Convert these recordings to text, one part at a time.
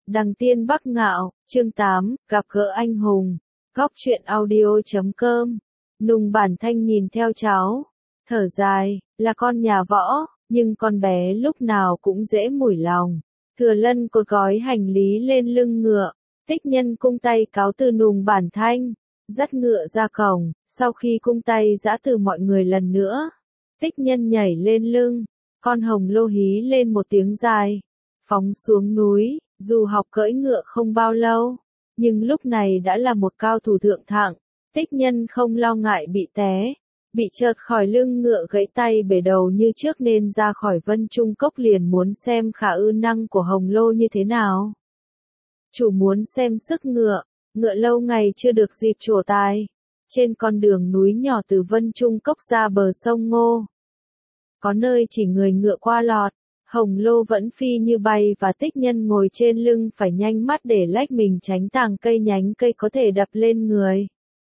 Đăng Tiên Bắc Ngạo, chương 8, gặp gỡ anh hùng. Góc truyện audio.com. Nùng Bản Thanh nhìn theo cháu, thở dài, là con nhà võ, nhưng con bé lúc nào cũng dễ mủi lòng. Thừa Lân cột gói hành lý lên lưng ngựa, Tích Nhân cung tay cáo từ Nùng Bản Thanh, dắt ngựa ra cổng. Sau khi cung tay giã từ mọi người lần nữa, Tích Nhân nhảy lên lưng, con hồng lô hí lên một tiếng dài, phóng xuống núi. Dù học cưỡi ngựa không bao lâu, nhưng lúc này đã là một cao thủ thượng thặng. Tích Nhân không lo ngại bị té, bị trượt khỏi lưng ngựa gãy tay bể đầu như trước nên ra khỏi Vân Trung Cốc liền muốn xem khả ư năng của hồng lô như thế nào. Chủ muốn xem sức ngựa, ngựa lâu ngày chưa được dịp trổ tài. Trên con đường núi nhỏ từ Vân Trung Cốc ra bờ sông Ngô, có nơi chỉ người ngựa qua lọt. Hồng lô vẫn phi như bay và Tích Nhân ngồi trên lưng phải nhanh mắt để lách mình tránh tàng cây nhánh cây có thể đập lên người.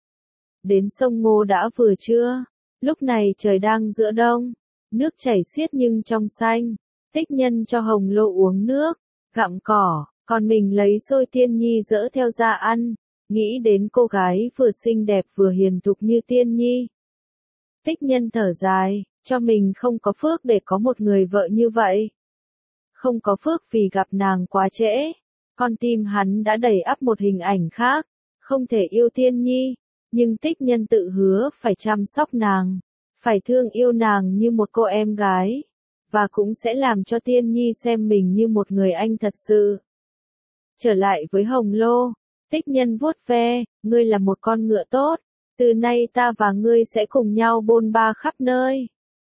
Đến sông Ngô đã vừa trưa, lúc này trời đang giữa đông, nước chảy xiết nhưng trong xanh. Tích Nhân cho hồng lô uống nước, gặm cỏ, còn mình lấy xôi Tiên Nhi dỡ theo ra ăn, nghĩ đến cô gái vừa xinh đẹp vừa hiền thục như Tiên Nhi. Tích Nhân thở dài, cho mình không có phước để có một người vợ như vậy. Không có phước vì gặp nàng quá trễ, con tim hắn đã đầy ắp một hình ảnh khác, không thể yêu Tiên Nhi, nhưng Tích Nhân tự hứa phải chăm sóc nàng, phải thương yêu nàng như một cô em gái, và cũng sẽ làm cho Tiên Nhi xem mình như một người anh thật sự. Trở lại với hồng lô, Tích Nhân vuốt ve, ngươi là một con ngựa tốt, từ nay ta và ngươi sẽ cùng nhau bôn ba khắp nơi.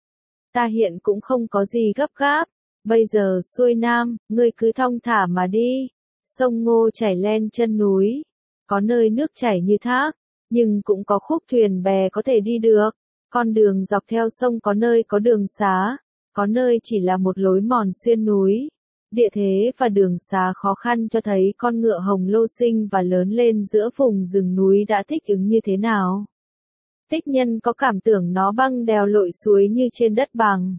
Ta hiện cũng không có gì gấp gáp. Bây giờ xuôi nam, ngươi cứ thong thả mà đi. Sông Ngô chảy len chân núi, có nơi nước chảy như thác, nhưng cũng có khúc thuyền bè có thể đi được. Con đường dọc theo sông có nơi có đường xá, có nơi chỉ là một lối mòn xuyên núi. Địa thế và đường xá khó khăn cho thấy con ngựa hồng lô sinh và lớn lên giữa vùng rừng núi đã thích ứng như thế nào. Tích Nhân có cảm tưởng nó băng đèo lội suối như trên đất bằng.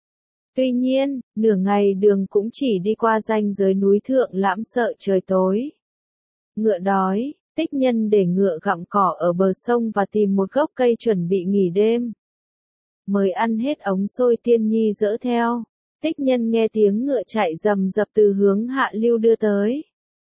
Tuy nhiên, nửa ngày đường cũng chỉ đi qua ranh giới núi thượng lãm sợ trời tối. Ngựa đói, Tích Nhân để ngựa gặm cỏ ở bờ sông và tìm một gốc cây chuẩn bị nghỉ đêm. Mới ăn hết ống xôi Tiên Nhi dỡ theo, Tích Nhân nghe tiếng ngựa chạy rầm rập từ hướng hạ lưu đưa tới.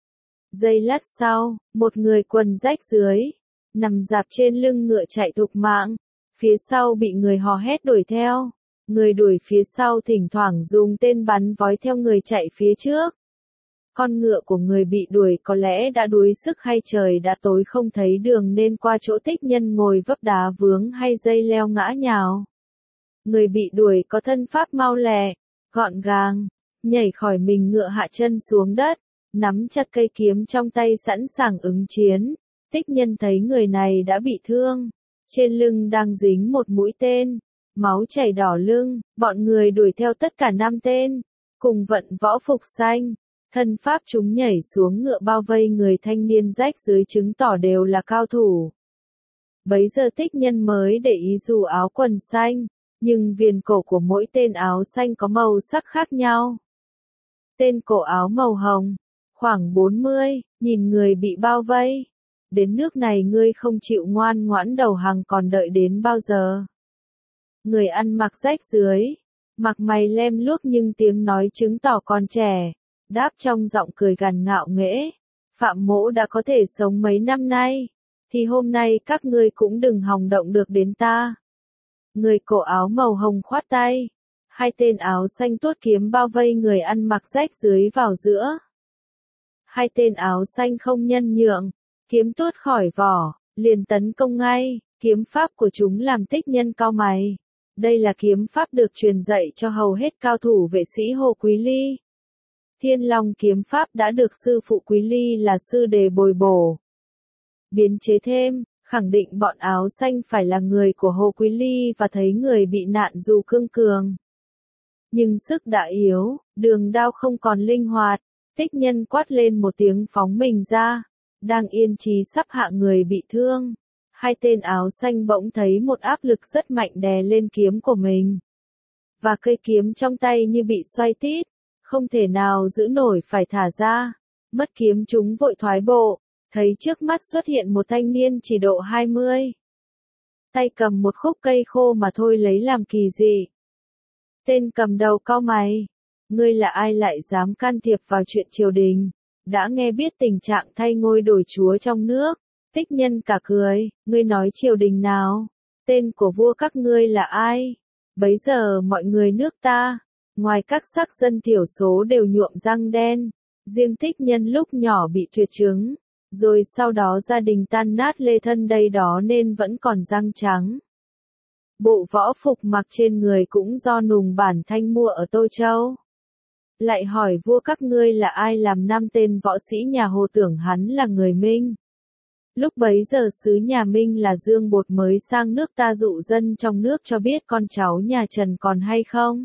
Giây lát sau, một người quần rách dưới, nằm rạp trên lưng ngựa chạy thục mạng, phía sau bị người hò hét đuổi theo. Người đuổi phía sau thỉnh thoảng dùng tên bắn vói theo người chạy phía trước. Con ngựa của người bị đuổi có lẽ đã đuối sức hay trời đã tối không thấy đường nên qua chỗ Tích Nhân ngồi vấp đá vướng hay dây leo ngã nhào. Người bị đuổi có thân pháp mau lẹ, gọn gàng, nhảy khỏi mình ngựa hạ chân xuống đất, nắm chặt cây kiếm trong tay sẵn sàng ứng chiến. Tích Nhân thấy người này đã bị thương, trên lưng đang dính một mũi tên. Máu chảy đỏ lưng, bọn người đuổi theo tất cả 5 tên, cùng vận võ phục xanh, thân pháp chúng nhảy xuống ngựa bao vây người thanh niên rách dưới chứng tỏ đều là cao thủ. Bấy giờ Tích Nhân mới để ý dù áo quần xanh, nhưng viền cổ của mỗi tên áo xanh có màu sắc khác nhau. Tên cổ áo màu hồng, khoảng 40, nhìn người bị bao vây. Đến nước này ngươi không chịu ngoan ngoãn đầu hàng còn đợi đến bao giờ? Người ăn mặc rách dưới, mặt mày lem luốc nhưng tiếng nói chứng tỏ còn trẻ, đáp trong giọng cười gằn ngạo nghễ. Phạm mỗ đã có thể sống mấy năm nay, thì hôm nay các ngươi cũng đừng hòng động được đến ta. Người cổ áo màu hồng khoát tay, 2 tên áo xanh tuốt kiếm bao vây người ăn mặc rách dưới vào giữa. 2 tên áo xanh không nhân nhượng, kiếm tuốt khỏi vỏ, liền tấn công ngay. Kiếm pháp của chúng làm Tích Nhân cau mày. Đây là kiếm pháp được truyền dạy cho hầu hết cao thủ vệ sĩ Hồ Quý Ly. Thiên Long kiếm pháp đã được sư phụ Quý Ly là sư đề bồi bổ. Biến chế thêm, khẳng định bọn áo xanh phải là người của Hồ Quý Ly và thấy người bị nạn dù cương cường. Nhưng sức đã yếu, đường đao không còn linh hoạt, Tích Nhân quát lên một tiếng phóng mình ra, đang yên trí sắp hạ người bị thương. 2 tên áo xanh bỗng thấy một áp lực rất mạnh đè lên kiếm của mình. Và cây kiếm trong tay như bị xoay tít, không thể nào giữ nổi phải thả ra. Mất kiếm chúng vội thoái bộ, thấy trước mắt xuất hiện một thanh niên chỉ độ 20. Tay cầm một khúc cây khô mà thôi lấy làm kỳ dị. Tên cầm đầu cau mày. Ngươi là ai lại dám can thiệp vào chuyện triều đình? Đã nghe biết tình trạng thay ngôi đổi chúa trong nước. Tích Nhân cả cười, ngươi nói triều đình nào? Tên của vua các ngươi là ai? Bấy giờ mọi người nước ta, ngoài các sắc dân thiểu số đều nhuộm răng đen, riêng Tích Nhân lúc nhỏ bị tuyệt chứng, rồi sau đó gia đình tan nát lê thân đây đó nên vẫn còn răng trắng. Bộ võ phục mặc trên người cũng do Nùng Bản Thanh mua ở Tô Châu. Lại hỏi vua các ngươi là ai làm 5 tên võ sĩ nhà Hồ tưởng hắn là người Minh. Lúc bấy giờ sứ nhà Minh là Dương Bột mới sang nước ta dụ dân trong nước cho biết con cháu nhà Trần còn hay không?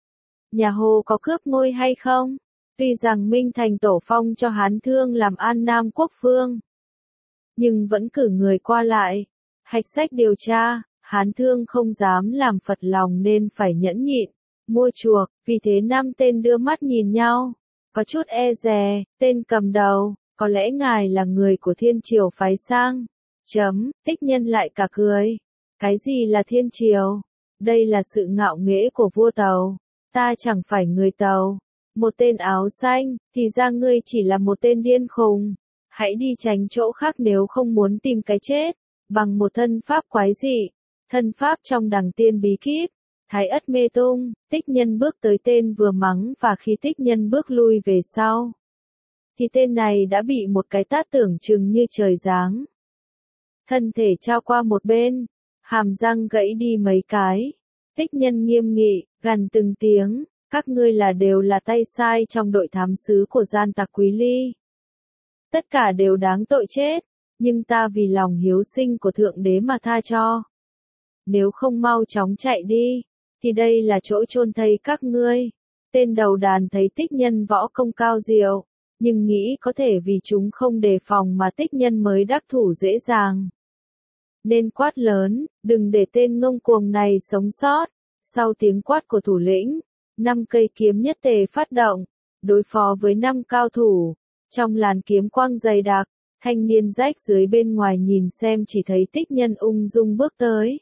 Nhà Hồ có cướp ngôi hay không? Tuy rằng Minh thành tổ phong cho Hán Thương làm An Nam quốc vương, nhưng vẫn cử người qua lại, hạch sách điều tra, Hán Thương không dám làm phật lòng nên phải nhẫn nhịn, mua chuộc, vì thế 5 tên đưa mắt nhìn nhau, có chút e dè, tên cầm đầu, có lẽ ngài là người của Thiên Triều phái sang. Tích Nhân lại cả cười. Cái gì là Thiên Triều? Đây là sự ngạo nghễ của vua Tàu. Ta chẳng phải người Tàu. Một tên áo xanh, thì ra ngươi chỉ là một tên điên khùng. Hãy đi tránh chỗ khác nếu không muốn tìm cái chết. Bằng một thân pháp quái dị. Thân pháp trong đằng tiên bí kíp. Thái ất mê tung, Tích Nhân bước tới tên vừa mắng và khi Tích Nhân bước lui về sau, thì tên này đã bị một cái tát tưởng chừng như trời giáng. Thân thể trao qua một bên, hàm răng gãy đi mấy cái. Tích Nhân nghiêm nghị, gằn từng tiếng, các ngươi đều là tay sai trong đội thám sứ của gian tặc Quý Ly. Tất cả đều đáng tội chết, nhưng ta vì lòng hiếu sinh của Thượng Đế mà tha cho. Nếu không mau chóng chạy đi, thì đây là chỗ chôn thây các ngươi. Tên đầu đàn thấy Tích Nhân võ công cao diệu, nhưng nghĩ có thể vì chúng không đề phòng mà Tích Nhân mới đắc thủ dễ dàng, nên quát lớn, đừng để tên ngông cuồng này sống sót. Sau tiếng quát của thủ lĩnh, 5 cây kiếm nhất tề phát động, đối phó với 5 cao thủ. Trong làn kiếm quang dày đặc, thanh niên rách dưới bên ngoài nhìn xem chỉ thấy Tích Nhân ung dung bước tới,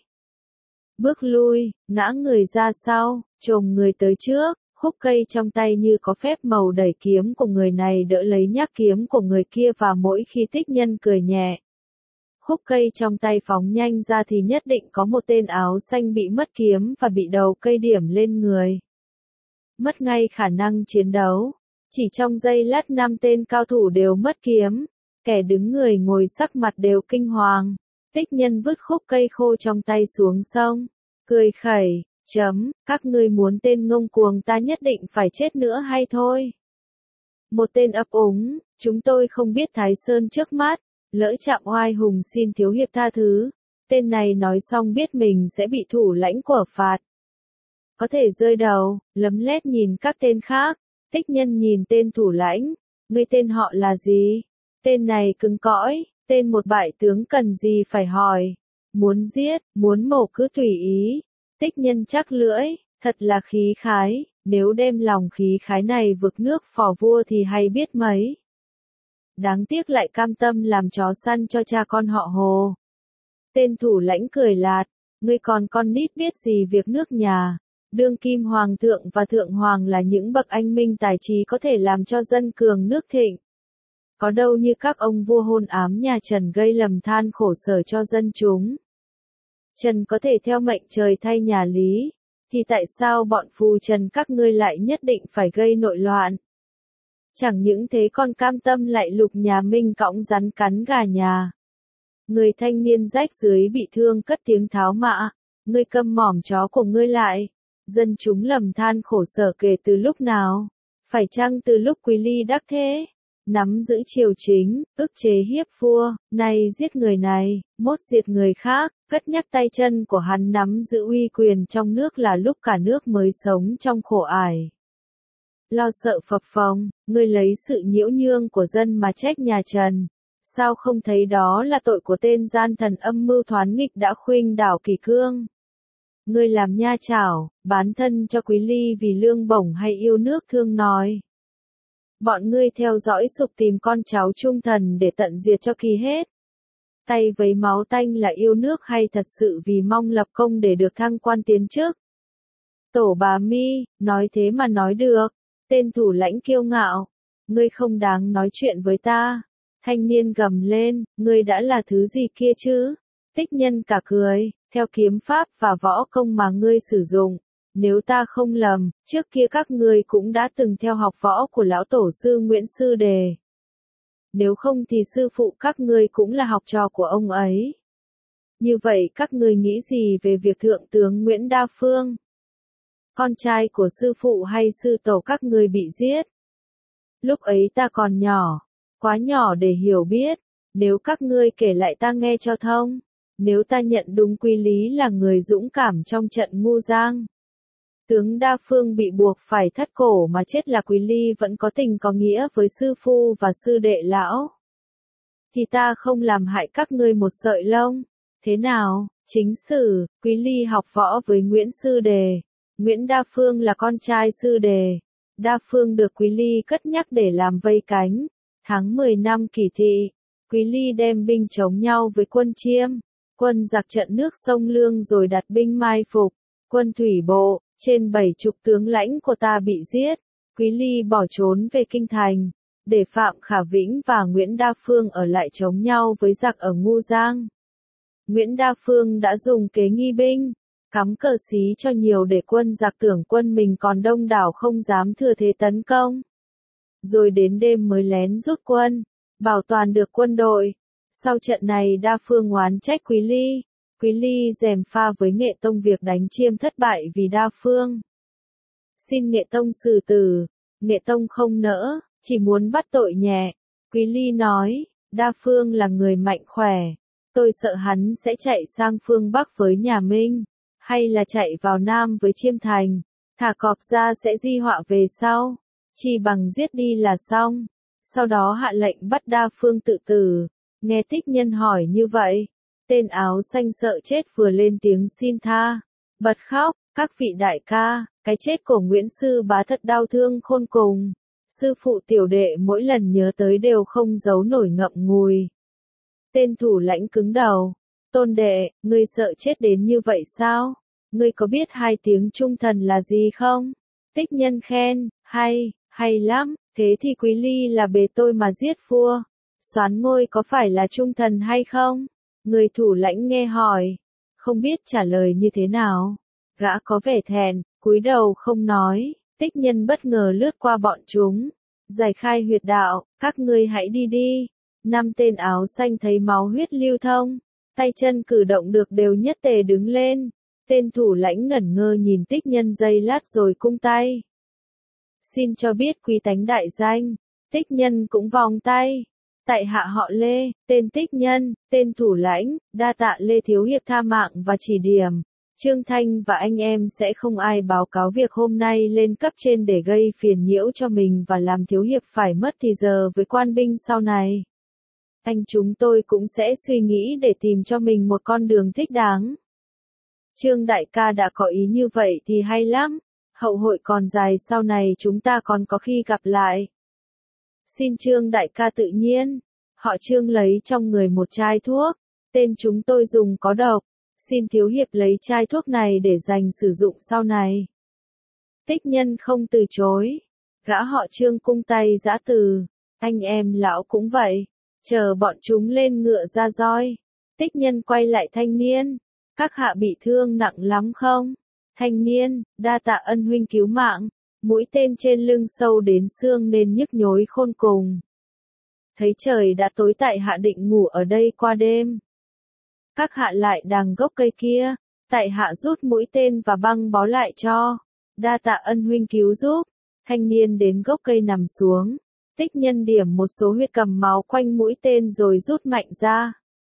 bước lui, ngã người ra sau, chồm người tới trước. Khúc cây trong tay như có phép màu đẩy kiếm của người này đỡ lấy nhát kiếm của người kia và mỗi khi Tích Nhân cười nhẹ, khúc cây trong tay phóng nhanh ra thì nhất định có một tên áo xanh bị mất kiếm và bị đầu cây điểm lên người. Mất ngay khả năng chiến đấu. Chỉ trong giây lát 5 tên cao thủ đều mất kiếm, kẻ đứng người ngồi sắc mặt đều kinh hoàng. Tích Nhân vứt khúc cây khô trong tay xuống sông, cười khẩy. Các ngươi muốn tên ngông cuồng ta nhất định phải chết nữa hay thôi? Một tên ấp úng, chúng tôi không biết Thái Sơn trước mắt, lỡ chạm oai hùng xin thiếu hiệp tha thứ. Tên này nói xong biết mình sẽ bị thủ lãnh của phạt, có thể rơi đầu, lấm lét nhìn các tên khác. Tích Nhân nhìn tên thủ lãnh, ngươi tên họ là gì? Tên này cứng cõi, tên một bại tướng cần gì phải hỏi. Muốn giết, muốn mổ cứ tùy ý. Tích Nhân chắc lưỡi, thật là khí khái, nếu đem lòng khí khái này vực nước phò vua thì hay biết mấy. Đáng tiếc lại cam tâm làm chó săn cho cha con họ Hồ. Tên thủ lãnh cười lạt, ngươi còn con nít biết gì việc nước nhà. Đương kim hoàng thượng và thượng hoàng là những bậc anh minh tài trí có thể làm cho dân cường nước thịnh. Có đâu như các ông vua hôn ám nhà Trần gây lầm than khổ sở cho dân chúng. Trần có thể theo mệnh trời thay nhà Lý, thì tại sao bọn phù Trần các ngươi lại nhất định phải gây nội loạn? Chẳng những thế còn cam tâm lại lục nhà Minh cõng rắn cắn gà nhà. Người thanh niên rách dưới bị thương cất tiếng tháo mạ, ngươi câm mỏm chó của ngươi lại. Dân chúng lầm than khổ sở kể từ lúc nào? Phải chăng từ lúc Quý Ly đắc thế? Nắm giữ triều chính, ức chế hiếp vua, nay giết người này, mốt diệt người khác, cất nhắc tay chân của hắn nắm giữ uy quyền trong nước là lúc cả nước mới sống trong khổ ải. Lo sợ phập phồng, ngươi lấy sự nhiễu nhương của dân mà trách nhà Trần. Sao không thấy đó là tội của tên gian thần âm mưu thoán nghịch đã khuynh đảo kỷ cương? Ngươi làm nha chảo, bán thân cho Quý Ly vì lương bổng hay yêu nước thương nói. Bọn ngươi theo dõi sục tìm con cháu trung thần để tận diệt cho kỳ hết. Tay vấy máu tanh là yêu nước hay thật sự vì mong lập công để được thăng quan tiến chức? Tổ bà Mi, nói thế mà nói được. Tên thủ lãnh kiêu ngạo. Ngươi không đáng nói chuyện với ta. Thanh niên gầm lên, ngươi đã là thứ gì kia chứ? Tích Nhân cả cười, theo kiếm pháp và võ công mà ngươi sử dụng. Nếu ta không lầm, trước kia các ngươi cũng đã từng theo học võ của lão tổ sư Nguyễn Sư Đề. Nếu không thì sư phụ các ngươi cũng là học trò của ông ấy. Như vậy các ngươi nghĩ gì về việc thượng tướng Nguyễn Đa Phương? Con trai của sư phụ hay sư tổ các ngươi bị giết? Lúc ấy ta còn nhỏ, quá nhỏ để hiểu biết, nếu các ngươi kể lại ta nghe cho thông. Nếu ta nhận đúng Quý Lý là người dũng cảm trong trận Ngu Giang. Tướng Đa Phương bị buộc phải thắt cổ mà chết là Quý Ly vẫn có tình có nghĩa với sư phu và sư đệ lão. Thì ta không làm hại các ngươi một sợi lông. Thế nào, chính sử, Quý Ly học võ với Nguyễn Sư Đề. Nguyễn Đa Phương là con trai Sư Đề. Đa Phương được Quý Ly cất nhắc để làm vây cánh. Tháng 10 năm Kỷ Thị, Quý Ly đem binh chống nhau với quân Chiêm. Quân giặc trận nước sông Lương rồi đặt binh mai phục. Quân thủy bộ, trên 70 tướng lãnh của ta bị giết. Quý Ly bỏ trốn về Kinh Thành, để Phạm Khả Vĩnh và Nguyễn Đa Phương ở lại chống nhau với giặc ở Ngu Giang. Nguyễn Đa Phương đã dùng kế nghi binh, cắm cờ xí cho nhiều để quân giặc tưởng quân mình còn đông đảo không dám thừa thế tấn công. Rồi đến đêm mới lén rút quân, bảo toàn được quân đội. Sau trận này Đa Phương oán trách Quý Ly. Quý Ly gièm pha với Nghệ Tông việc đánh Chiêm thất bại vì Đa Phương. Xin Nghệ Tông xử tử. Nghệ Tông không nỡ, chỉ muốn bắt tội nhẹ. Quý Ly nói, Đa Phương là người mạnh khỏe. Tôi sợ hắn sẽ chạy sang phương Bắc với nhà Minh, hay là chạy vào Nam với Chiêm Thành. Thả cọp ra sẽ di họa về sau. Chỉ bằng giết đi là xong. Sau đó hạ lệnh bắt Đa Phương tự tử. Nghe Tích Nhân hỏi như vậy, tên áo xanh sợ chết vừa lên tiếng xin tha, bật khóc, các vị đại ca, cái chết của Nguyễn Sư Bá thật đau thương khôn cùng. Sư phụ tiểu đệ mỗi lần nhớ tới đều không giấu nổi ngậm ngùi. Tên thủ lãnh cứng đầu, Tôn đệ, ngươi sợ chết đến như vậy sao? Ngươi có biết 2 tiếng trung thần là gì không? Tích Nhân khen, hay lắm, thế thì Quý Ly là bề tôi mà giết vua. Soán Ngôi có phải là trung thần hay không? Người thủ lãnh nghe hỏi, không biết trả lời như thế nào. Gã có vẻ thẹn, cúi đầu không nói. Tích Nhân bất ngờ lướt qua bọn chúng, giải khai huyệt đạo, các ngươi hãy đi đi. 5 tên áo xanh thấy máu huyết lưu thông, tay chân cử động được đều nhất tề đứng lên. Tên thủ lãnh ngẩn ngơ nhìn Tích Nhân giây lát rồi cung tay. Xin cho biết quý tánh đại danh. Tích Nhân cũng vòng tay. Tại hạ họ Lê, tên Tích Nhân, tên thủ lãnh, đa tạ Lê Thiếu Hiệp tha mạng và chỉ điểm. Trương Thanh và anh em sẽ không ai báo cáo việc hôm nay lên cấp trên để gây phiền nhiễu cho mình và làm Thiếu Hiệp phải mất thì giờ với quan binh sau này. Anh chúng tôi cũng sẽ suy nghĩ để tìm cho mình một con đường thích đáng. Trương đại ca đã có ý như vậy thì hay lắm. Hậu hội còn dài, sau này chúng ta còn có khi gặp lại. Xin Trương đại ca tự nhiên. Họ Trương lấy trong người một chai thuốc. Tên chúng tôi dùng có độc. Xin Thiếu Hiệp lấy chai thuốc này để dành sử dụng sau này. Tích Nhân không từ chối. Gã họ Trương cung tay giã từ. Anh em lão cũng vậy. Chờ bọn chúng lên ngựa ra roi. Tích Nhân quay lại thanh niên. Các hạ bị thương nặng lắm không? Thanh niên, đa tạ ân huynh cứu mạng. Mũi tên trên lưng sâu đến xương nên nhức nhối khôn cùng. Thấy trời đã tối tại hạ định ngủ ở đây qua đêm. Các hạ lại đằng gốc cây kia, tại hạ rút mũi tên và băng bó lại cho. Đa tạ ân huynh cứu giúp. Thanh niên đến gốc cây nằm xuống. Tích Nhân điểm một số huyệt cầm máu quanh mũi tên rồi rút mạnh ra.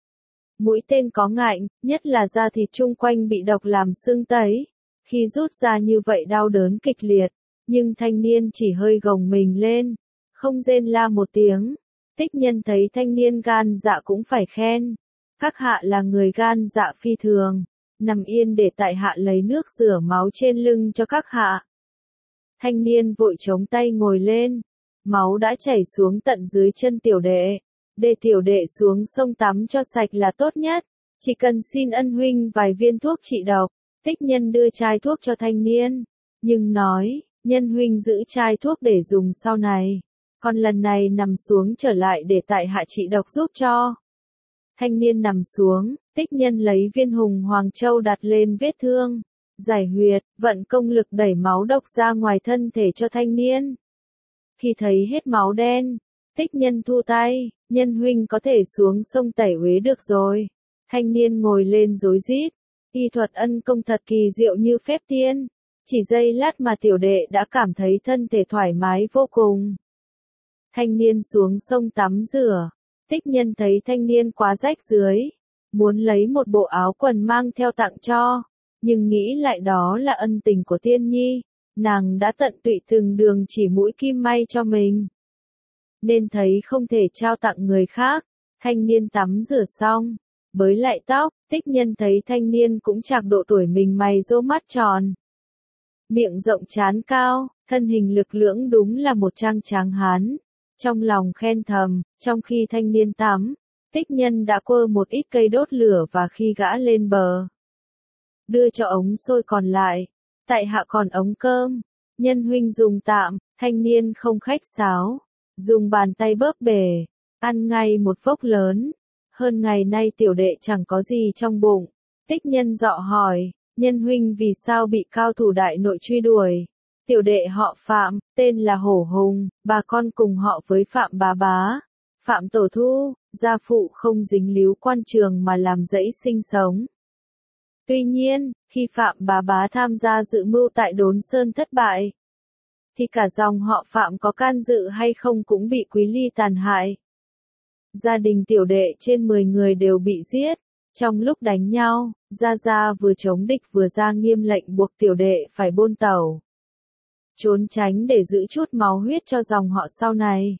Mũi tên có ngạnh, nhất là da thịt chung quanh bị độc làm sưng tấy. Khi rút ra như vậy đau đớn kịch liệt, nhưng thanh niên chỉ hơi gồng mình lên, không rên la một tiếng. Tích Nhân thấy thanh niên gan dạ cũng phải khen. Các hạ là người gan dạ phi thường, nằm yên để tại hạ lấy nước rửa máu trên lưng cho các hạ. Thanh niên vội chống tay ngồi lên, máu đã chảy xuống tận dưới chân tiểu đệ. Để tiểu đệ xuống sông tắm cho sạch là tốt nhất, chỉ cần xin ân huynh vài viên thuốc trị độc. Tích Nhân đưa chai thuốc cho thanh niên, nhưng nói, nhân huynh giữ chai thuốc để dùng sau này, còn lần này nằm xuống trở lại để tại hạ trị độc giúp cho. Thanh niên nằm xuống, Tích Nhân lấy viên hùng hoàng châu đặt lên vết thương, giải huyệt, vận công lực đẩy máu độc ra ngoài thân thể cho thanh niên. Khi thấy hết máu đen, Tích Nhân thu tay, nhân huynh có thể xuống sông tẩy uế được rồi. Thanh niên ngồi lên rối rít, y thuật ân công thật kỳ diệu như phép tiên. Chỉ giây lát mà tiểu đệ đã cảm thấy thân thể thoải mái vô cùng. Thanh niên xuống sông tắm rửa, Tích Nhân thấy thanh niên quá rách rưới, muốn lấy một bộ áo quần mang theo tặng cho, nhưng nghĩ lại đó là ân tình của Tiên Nhi, nàng đã tận tụy từng đường chỉ mũi kim may cho mình, nên thấy không thể trao tặng người khác. Thanh niên tắm rửa xong, bới lại tóc, Tích Nhân thấy thanh niên cũng trạc độ tuổi mình, mày rô mắt tròn, miệng rộng trán cao, thân hình lực lưỡng, đúng là một trang tráng hán. Trong lòng khen thầm, trong khi thanh niên tắm, Tích Nhân đã quơ một ít cây đốt lửa và khi gã lên bờ, đưa cho ống sôi còn lại, tại hạ còn ống cơm, nhân huynh dùng tạm. Thanh niên không khách sáo, dùng bàn tay bóp bể, ăn ngay một vốc lớn. Hơn ngày nay tiểu đệ chẳng có gì trong bụng. Tích Nhân dọ hỏi, nhân huynh vì sao bị cao thủ đại nội truy đuổi? Tiểu đệ họ Phạm, tên là Hổ Hùng, bà con cùng họ với Phạm bá bá, Phạm tổ thu, gia phụ không dính líu quan trường mà làm dãy sinh sống. Tuy nhiên, khi Phạm bá bá tham gia dự mưu tại Đốn Sơn thất bại, thì cả dòng họ Phạm có can dự hay không cũng bị Quý Ly tàn hại. Gia đình tiểu đệ trên 10 người đều bị giết. Trong lúc đánh nhau, Gia Gia vừa chống địch vừa ra nghiêm lệnh buộc tiểu đệ phải bôn tẩu, trốn tránh để giữ chút máu huyết cho dòng họ sau này.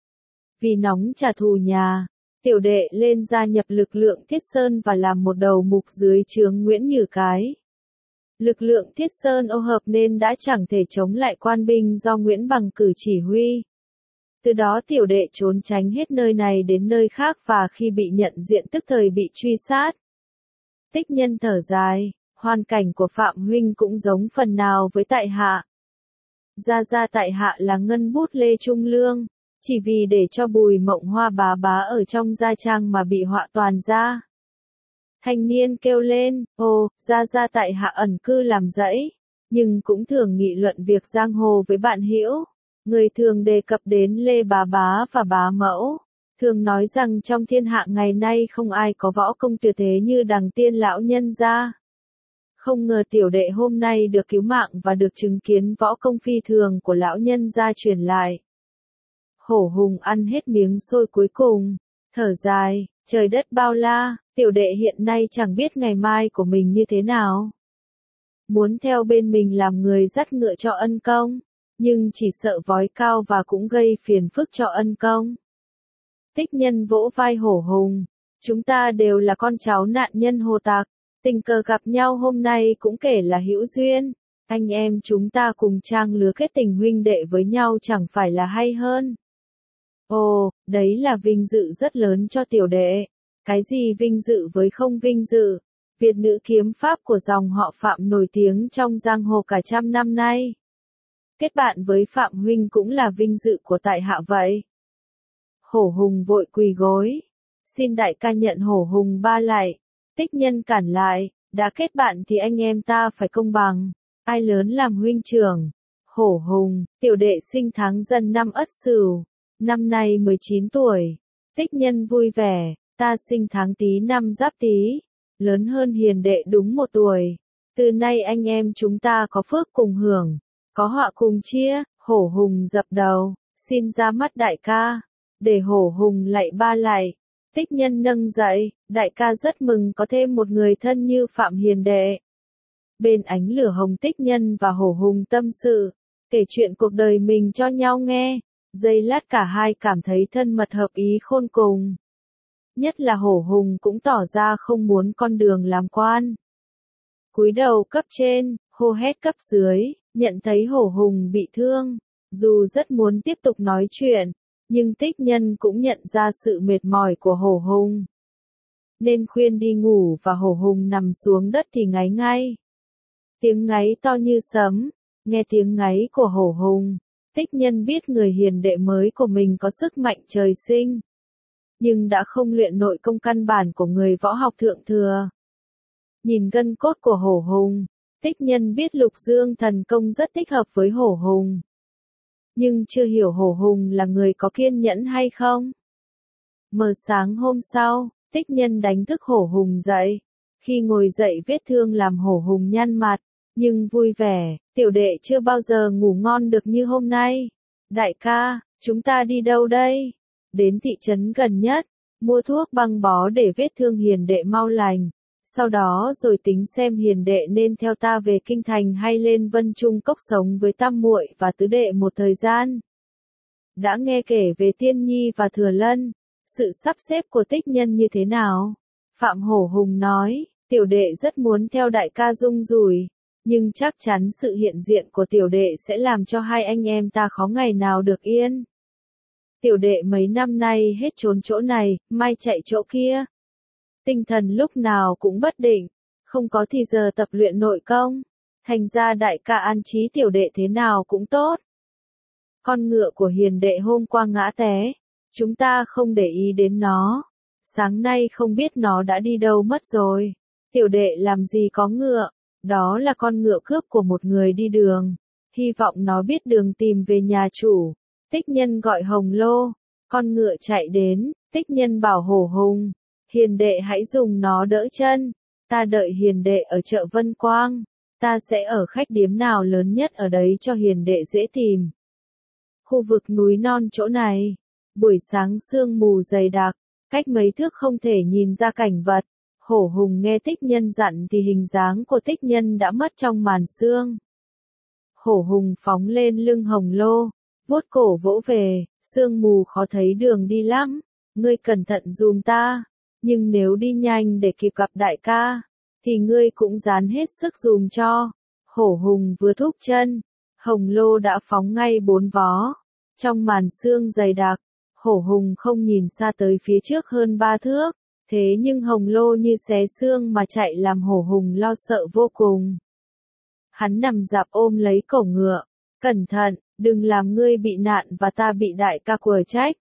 Vì nóng trả thù nhà, tiểu đệ lên gia nhập lực lượng Thiết Sơn và làm một đầu mục dưới trướng Nguyễn Như Cái. Lực lượng Thiết Sơn ô hợp nên đã chẳng thể chống lại quan binh do Nguyễn Bằng cử chỉ huy. Từ đó tiểu đệ trốn tránh hết nơi này đến nơi khác và khi bị nhận diện tức thời bị truy sát. Tích Nhân thở dài, hoàn cảnh của Phạm huynh cũng giống phần nào với tại hạ. Gia Gia tại hạ là ngân bút lê trung lương, chỉ vì để cho Bùi Mộng Hoa bá bá ở trong gia trang mà bị họa toàn gia. Thanh niên kêu lên, ồ, Gia Gia tại hạ ẩn cư làm dãy, nhưng cũng thường nghị luận việc giang hồ với bạn hữu. Người thường đề cập đến Lê bá bá và bá mẫu, thường nói rằng trong thiên hạ ngày nay không ai có võ công tuyệt thế như Đằng Tiên lão nhân gia. Không ngờ tiểu đệ hôm nay được cứu mạng và được chứng kiến võ công phi thường của lão nhân gia truyền lại. Hổ Hùng ăn hết miếng xôi cuối cùng, thở dài, trời đất bao la, tiểu đệ hiện nay chẳng biết ngày mai của mình như thế nào. Muốn theo bên mình làm người dắt ngựa cho ân công, nhưng chỉ sợ vói cao và cũng gây phiền phức cho ân công. Tích Nhân vỗ vai Hổ Hùng, chúng ta đều là con cháu nạn nhân Hồ Tạc, tình cờ gặp nhau hôm nay cũng kể là hữu duyên, anh em chúng ta cùng trang lứa kết tình huynh đệ với nhau chẳng phải là hay hơn. Ồ, đấy là vinh dự rất lớn cho tiểu đệ. Cái gì vinh dự với không vinh dự? Việt nữ kiếm pháp của dòng họ Phạm nổi tiếng trong giang hồ cả trăm năm nay. Kết bạn với Phạm huynh cũng là vinh dự của tại hạ vậy. Hổ Hùng vội quỳ gối, xin đại ca nhận Hổ Hùng ba lại. Tích Nhân cản lại, đã kết bạn thì anh em ta phải công bằng, ai lớn làm huynh trưởng. Hổ Hùng, tiểu đệ sinh tháng Dần năm Ất Sửu, năm nay 19 tuổi. Tích Nhân vui vẻ, ta sinh tháng Tý năm Giáp Tý, lớn hơn hiền đệ đúng 1 tuổi. Từ nay anh em chúng ta có phước cùng hưởng, có họa cùng chia. Hổ Hùng dập đầu, xin ra mắt đại ca, để Hổ Hùng lạy ba lạy. Tích Nhân nâng dậy, đại ca rất mừng có thêm một người thân như Phạm hiền đệ. Bên ánh lửa hồng, Tích Nhân và Hổ Hùng tâm sự, kể chuyện cuộc đời mình cho nhau nghe. Giây lát cả hai cảm thấy thân mật hợp ý khôn cùng. Nhất là Hổ Hùng cũng tỏ ra không muốn con đường làm quan. Cúi đầu cấp trên, hô hét cấp dưới, nhận thấy Hổ Hùng bị thương, Dù rất muốn tiếp tục nói chuyện, nhưng Tích Nhân cũng nhận ra sự mệt mỏi của Hổ Hùng. Nên khuyên đi ngủ và Hổ Hùng nằm xuống đất thì ngáy ngay. Tiếng ngáy to như sấm, nghe tiếng ngáy của Hổ Hùng, Tích Nhân biết người hiền đệ mới của mình có sức mạnh trời sinh. Nhưng đã không luyện nội công căn bản của người võ học thượng thừa. Nhìn gân cốt của Hổ Hùng, Tích Nhân biết Lục Dương thần công rất thích hợp với Hổ Hùng. Nhưng chưa hiểu Hổ Hùng là người có kiên nhẫn hay không. Mờ sáng hôm sau, Tích Nhân đánh thức Hổ Hùng dậy. Khi ngồi dậy vết thương làm Hổ Hùng nhăn mặt, nhưng vui vẻ, tiểu đệ chưa bao giờ ngủ ngon được như hôm nay. Đại ca, chúng ta đi đâu đây? Đến thị trấn gần nhất, mua thuốc băng bó để vết thương hiền đệ mau lành. Sau đó rồi tính xem hiền đệ nên theo ta về kinh thành hay lên Vân Trung Cốc sống với tam muội và tứ đệ một thời gian. Đã nghe kể về Tiên Nhi và Thừa Lân, sự sắp xếp của Tích Nhân như thế nào? Phạm Hổ Hùng nói, tiểu đệ rất muốn theo đại ca rung rủi, nhưng chắc chắn sự hiện diện của tiểu đệ sẽ làm cho hai anh em ta khó ngày nào được yên. Tiểu đệ mấy năm nay hết trốn chỗ này, mai chạy chỗ kia. Tinh thần lúc nào cũng bất định, không có thì giờ tập luyện nội công. Thành ra đại ca an trí tiểu đệ thế nào cũng tốt. Con ngựa của hiền đệ hôm qua ngã té, chúng ta không để ý đến nó. Sáng nay không biết nó đã đi đâu mất rồi. Tiểu đệ làm gì có ngựa, đó là con ngựa cướp của một người đi đường. Hy vọng nó biết đường tìm về nhà chủ. Tích Nhân gọi Hồng Lô, con ngựa chạy đến, Tích Nhân bảo Hổ Hùng, hiền đệ hãy dùng nó đỡ chân, ta đợi hiền đệ ở chợ Vân Quang, ta sẽ ở khách điếm nào lớn nhất ở đấy cho hiền đệ dễ tìm. Khu vực núi non chỗ này, buổi sáng sương mù dày đặc, cách mấy thước không thể nhìn ra cảnh vật. Hổ Hùng nghe Tích Nhân dặn thì hình dáng của Tích Nhân đã mất trong màn sương. Hổ Hùng phóng lên lưng Hồng Lô, vuốt cổ vỗ về, sương mù khó thấy đường đi lắm, ngươi cẩn thận dùm ta, nhưng nếu đi nhanh để kịp gặp đại ca, thì ngươi cũng dán hết sức dùm cho. Hổ Hùng vừa thúc chân, Hồng Lô đã phóng ngay 4 vó. Trong màn sương dày đặc, Hổ Hùng không nhìn xa tới phía trước hơn 3 thước, thế nhưng Hồng Lô như xé xương mà chạy làm Hổ Hùng lo sợ vô cùng. Hắn nằm dạp ôm lấy cổ ngựa, cẩn thận, đừng làm ngươi bị nạn và ta bị đại ca quở trách.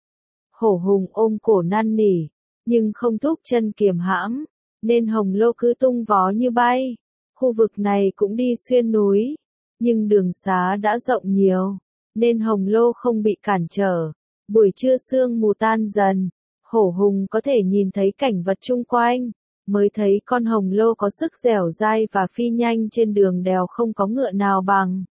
Hổ Hùng ôm cổ năn nỉ, nhưng không thúc chân kiềm hãm, nên Hồng Lô cứ tung vó như bay. Khu vực này cũng đi xuyên núi, nhưng đường xá đã rộng nhiều, nên Hồng Lô không bị cản trở. Buổi trưa sương mù tan dần, Hổ Hùng có thể nhìn thấy cảnh vật chung quanh, mới thấy con Hồng Lô có sức dẻo dai và phi nhanh trên đường đèo không có ngựa nào bằng.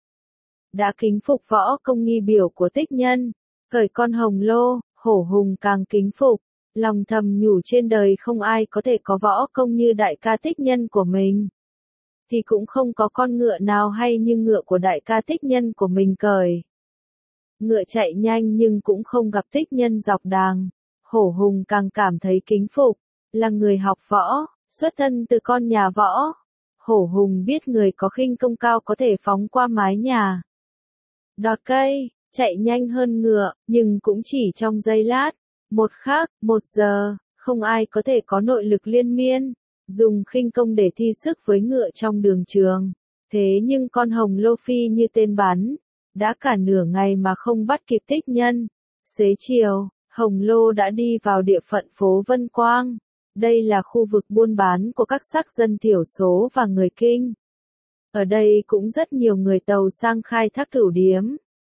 Đã kính phục võ công nghi biểu của Tích Nhân, cởi con Hồng Lô, Hổ Hùng càng kính phục, lòng thầm nhủ trên đời không ai có thể có võ công như đại ca Tích Nhân của mình. Thì cũng không có con ngựa nào hay như ngựa của đại ca Tích Nhân của mình cởi. Ngựa chạy nhanh nhưng cũng không gặp Tích Nhân dọc đàng. Hổ Hùng càng cảm thấy kính phục, là người học võ, xuất thân từ con nhà võ. Hổ Hùng biết người có khinh công cao có thể phóng qua mái nhà, đọt cây, chạy nhanh hơn ngựa, nhưng cũng chỉ trong giây lát. Một khắc, 1 giờ, không ai có thể có nội lực liên miên, dùng khinh công để thi sức với ngựa trong đường trường. Thế nhưng con Hồng Lô phi như tên bắn, đã cả nửa ngày mà không bắt kịp Tích Nhân. Xế chiều, Hồng Lô đã đi vào địa phận phố Vân Quang. Đây là khu vực buôn bán của các sắc dân thiểu số và người Kinh. Ở đây cũng rất nhiều người Tàu sang khai thác cửu điếm.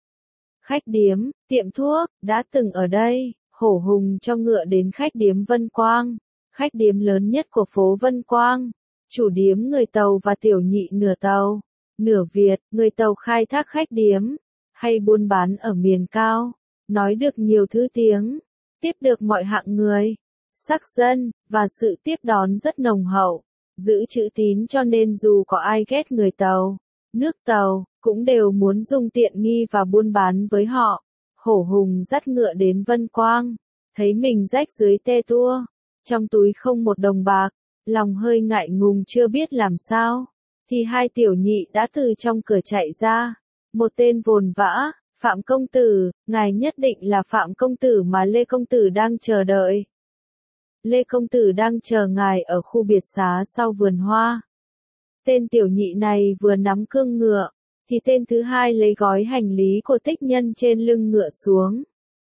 Khách điếm, tiệm thuốc, đã từng ở đây. Hổ Hùng cho ngựa đến khách điếm Vân Quang, khách điếm lớn nhất của phố Vân Quang. Chủ điếm người Tàu và tiểu nhị nửa Tàu, nửa Việt, người Tàu khai thác khách điếm, hay buôn bán ở miền cao, nói được nhiều thứ tiếng, tiếp được mọi hạng người, sắc dân, và sự tiếp đón rất nồng hậu, giữ chữ tín cho nên dù có ai ghét người Tàu, nước Tàu, cũng đều muốn dùng tiện nghi và buôn bán với họ. Hổ Hùng dắt ngựa đến Vân Quang, thấy mình rách dưới te tua, trong túi không một đồng bạc, lòng hơi ngại ngùng chưa biết làm sao, thì hai tiểu nhị đã từ trong cửa chạy ra, một tên vồn vã, Phạm công tử, ngài nhất định là Phạm công tử mà Lê công tử đang chờ đợi. Lê công tử đang chờ ngài ở khu biệt xá sau vườn hoa. Tên tiểu nhị này vừa nắm cương ngựa, thì tên thứ hai lấy gói hành lý của Tích Nhân trên lưng ngựa xuống.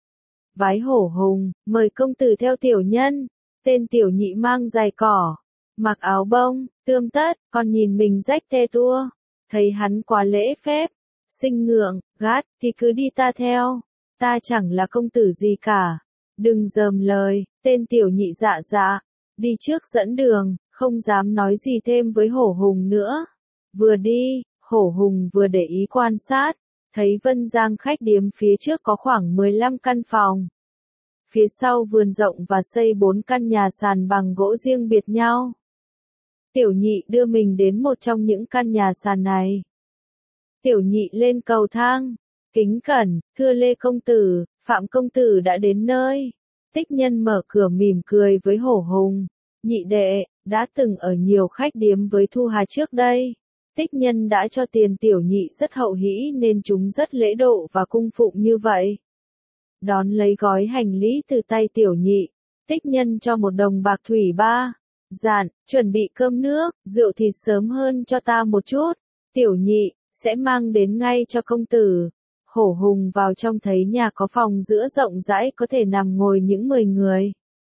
Vái Hổ Hùng, mời công tử theo tiểu nhân. Tên tiểu nhị mang giày cỏ, mặc áo bông, tươm tất, còn nhìn mình rách te tua. Thấy hắn quá lễ phép, sinh ngượng, gắt, thì cứ đi ta theo. Ta chẳng là công tử gì cả. Đừng dờm lời, tên tiểu nhị dạ dạ. Đi trước dẫn đường, không dám nói gì thêm với Hổ Hùng nữa. Vừa đi, Hổ Hùng vừa để ý quan sát. Thấy Vân Giang khách điếm phía trước có khoảng 15 căn phòng. Phía sau vườn rộng và xây 4 căn nhà sàn bằng gỗ riêng biệt nhau. Tiểu nhị đưa mình đến một trong những căn nhà sàn này. Tiểu nhị lên cầu thang, kính cẩn, thưa Lê công tử, Phạm công tử đã đến nơi. Tích Nhân mở cửa mỉm cười với Hổ Hùng. Nhị đệ, đã từng ở nhiều khách điếm với Thu Hà trước đây. Tích Nhân đã cho tiền tiểu nhị rất hậu hĩ nên chúng rất lễ độ và cung phụng như vậy. Đón lấy gói hành lý từ tay tiểu nhị, Tích Nhân cho 1 đồng bạc thủy ba. Dặn, chuẩn bị cơm nước, rượu thịt sớm hơn cho ta một chút. Tiểu nhị, sẽ mang đến ngay cho công tử. Hổ Hùng vào trong thấy nhà có phòng giữa rộng rãi có thể nằm ngồi những 10 người.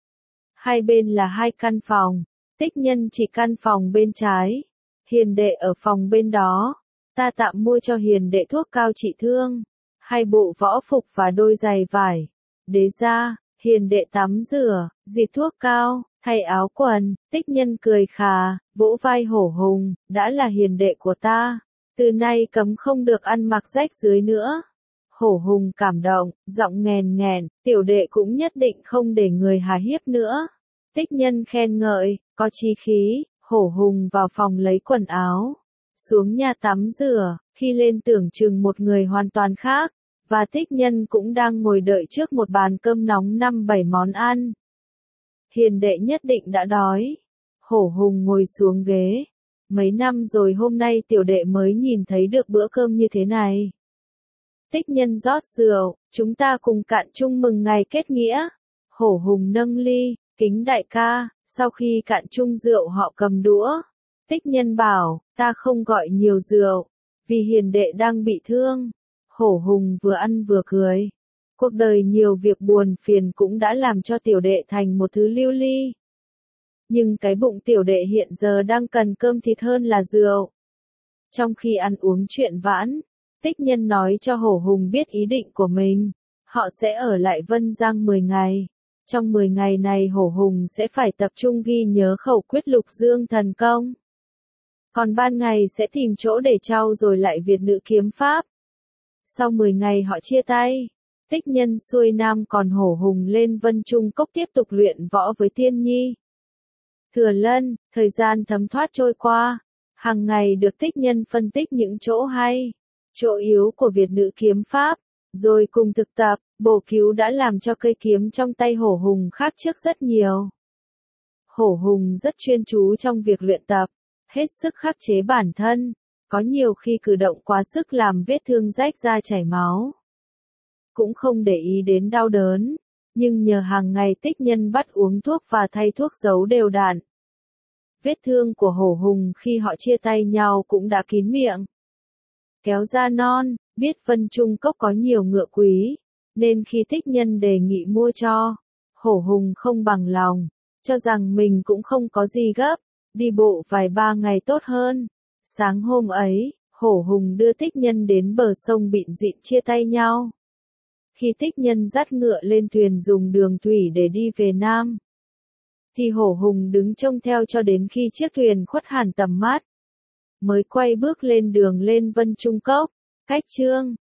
Hai bên là 2 căn phòng. Tích Nhân chỉ căn phòng bên trái. Hiền đệ ở phòng bên đó. Ta tạm mua cho hiền đệ thuốc cao trị thương. 2 bộ võ phục và đôi giày vải. Đế ra, hiền đệ tắm rửa, dịt thuốc cao, thay áo quần. Tích Nhân cười khà, vỗ vai Hổ Hùng, đã là hiền đệ của ta. Từ nay cấm không được ăn mặc rách dưới nữa. Hổ Hùng cảm động, giọng nghèn nghẹn, tiểu đệ cũng nhất định không để người hà hiếp nữa. Tích Nhân khen ngợi, có chí khí. Hổ Hùng vào phòng lấy quần áo, xuống nhà tắm rửa, khi lên tưởng chừng một người hoàn toàn khác, và Tích Nhân cũng đang ngồi đợi trước một bàn cơm nóng 5-7 món ăn. Hiền đệ nhất định đã đói. Hổ Hùng ngồi xuống ghế. Mấy năm rồi hôm nay tiểu đệ mới nhìn thấy được bữa cơm như thế này. Tích Nhân rót rượu, chúng ta cùng cạn chung mừng ngày kết nghĩa. Hổ Hùng nâng ly, kính đại ca. Sau khi cạn chung rượu họ cầm đũa. Tích Nhân bảo, ta không gọi nhiều rượu, vì hiền đệ đang bị thương. Hổ Hùng vừa ăn vừa cười. Cuộc đời nhiều việc buồn phiền cũng đã làm cho tiểu đệ thành một thứ lưu ly. Nhưng cái bụng tiểu đệ hiện giờ đang cần cơm thịt hơn là rượu. Trong khi ăn uống chuyện vãn, Tích Nhân nói cho Hổ Hùng biết ý định của mình. Họ sẽ ở lại Vân Giang 10 ngày. Trong 10 ngày này Hổ Hùng sẽ phải tập trung ghi nhớ khẩu quyết Lục Dương thần công. Còn ban ngày sẽ tìm chỗ để trau dồi lại Việt nữ kiếm pháp. Sau 10 ngày họ chia tay. Tích Nhân xuôi nam còn Hổ Hùng lên Vân Trung Cốc tiếp tục luyện võ với Tiên Nhi. Thừa Lân, thời gian thấm thoát trôi qua. Hàng ngày được Tích Nhân phân tích những chỗ hay, chỗ yếu của Việt nữ kiếm pháp. Rồi cùng thực tập, bổ cứu đã làm cho cây kiếm trong tay Hổ Hùng khác trước rất nhiều. Hổ Hùng rất chuyên chú trong việc luyện tập, hết sức khắc chế bản thân, có nhiều khi cử động quá sức làm vết thương rách ra chảy máu. Cũng không để ý đến đau đớn, nhưng nhờ hàng ngày Tích Nhân bắt uống thuốc và thay thuốc giấu đều đặn. Vết thương của Hổ Hùng khi họ chia tay nhau cũng đã kín miệng. Kéo ra non, biết Vân Trung Cốc có nhiều ngựa quý, nên khi Tích Nhân đề nghị mua cho, Hổ Hùng không bằng lòng, cho rằng mình cũng không có gì gấp, đi bộ vài 3 ngày tốt hơn. Sáng hôm ấy, Hổ Hùng đưa Tích Nhân đến bờ sông Bịn Dịn chia tay nhau. Khi Tích Nhân dắt ngựa lên thuyền dùng đường thủy để đi về Nam, thì Hổ Hùng đứng trông theo cho đến khi chiếc thuyền khuất hẳn tầm mắt, mới quay bước lên đường lên Vân Trung Cốc. Cách chương